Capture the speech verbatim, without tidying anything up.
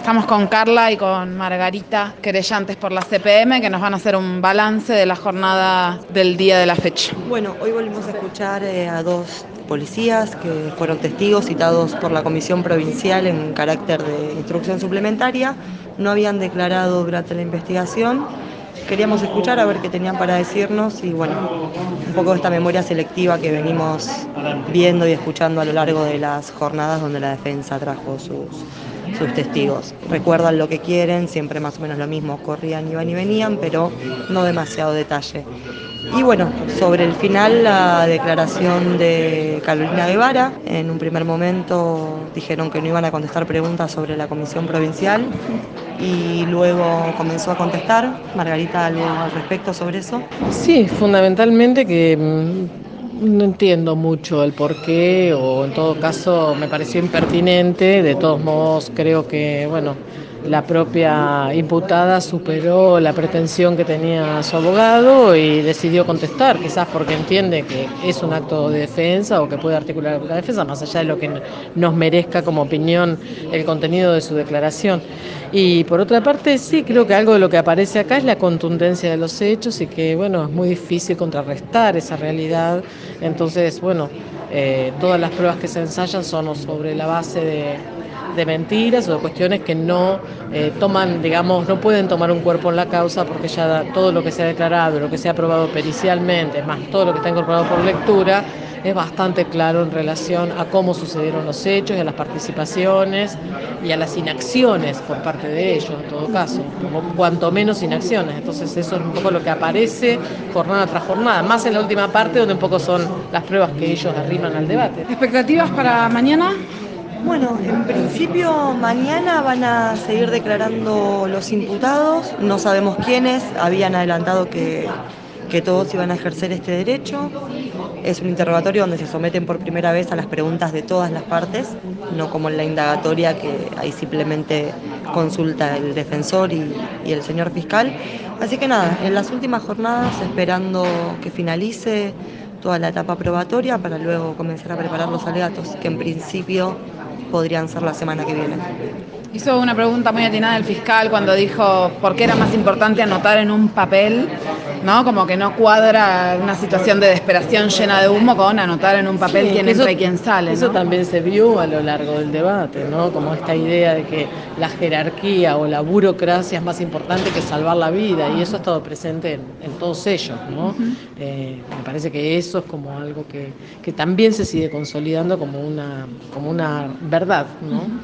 Estamos con Carla y con Margarita, querellantes por la C P M, que nos van a hacer un balance de la jornada del día de la fecha. Bueno, hoy volvimos a escuchar eh, a dos policías que fueron testigos citados por la Comisión Provincial en carácter de instrucción suplementaria. No habían declarado durante la investigación. Queríamos escuchar a ver qué tenían para decirnos y bueno, un poco de esta memoria selectiva que venimos viendo y escuchando a lo largo de las jornadas donde la defensa trajo sus, sus testigos. Recuerdan lo que quieren, siempre más o menos lo mismo, corrían, iban y venían, pero no demasiado detalle. Y bueno, sobre el final, la declaración de Carolina Guevara. En un primer momento dijeron que no iban a contestar preguntas sobre la Comisión Provincial y luego comenzó a contestar. Margarita, ¿algo al respecto sobre eso? Sí, fundamentalmente que mm, no entiendo mucho el porqué, o en todo caso me pareció impertinente. De todos modos, creo que, bueno, la propia imputada superó la pretensión que tenía su abogado y decidió contestar, quizás porque entiende que es un acto de defensa o que puede articular la defensa, más allá de lo que nos merezca como opinión el contenido de su declaración. Y por otra parte, sí, creo que algo de lo que aparece acá es la contundencia de los hechos y que, bueno, es muy difícil contrarrestar esa realidad. Entonces, bueno, eh, todas las pruebas que se ensayan son sobre la base de, de mentiras o de cuestiones que no eh, toman, digamos, no pueden tomar un cuerpo en la causa, porque ya todo lo que se ha declarado, lo que se ha probado pericialmente, más todo lo que está incorporado por lectura, es bastante claro en relación a cómo sucedieron los hechos y a las participaciones y a las inacciones por parte de ellos, en todo caso, como cuanto menos inacciones. Entonces eso es un poco lo que aparece jornada tras jornada, más en la última parte, donde un poco son las pruebas que ellos arriman al debate. ¿Expectativas para mañana? Bueno, en principio mañana van a seguir declarando los imputados, no sabemos quiénes, habían adelantado que, que todos iban a ejercer este derecho. Es un interrogatorio donde se someten por primera vez a las preguntas de todas las partes, no como en la indagatoria, que ahí simplemente consulta el defensor y, y el señor fiscal. Así que nada, en las últimas jornadas esperando que finalice toda la etapa probatoria para luego comenzar a preparar los alegatos, que en principio podrían ser la semana que viene. Hizo una pregunta muy atinada el fiscal cuando dijo por qué era más importante anotar en un papel, ¿no? Como que no cuadra una situación de desesperación llena de humo con anotar en un papel Sí, quién eso, entra y quién sale, eso ¿no? también se vio a lo largo del debate, ¿no? Como esta idea de que la jerarquía o la burocracia es más importante que salvar la vida, y eso ha estado presente en, en todos ellos, ¿no? Uh-huh. eh, me parece que eso es como algo que, que también se sigue consolidando como una, como una verdad, ¿no? Uh-huh.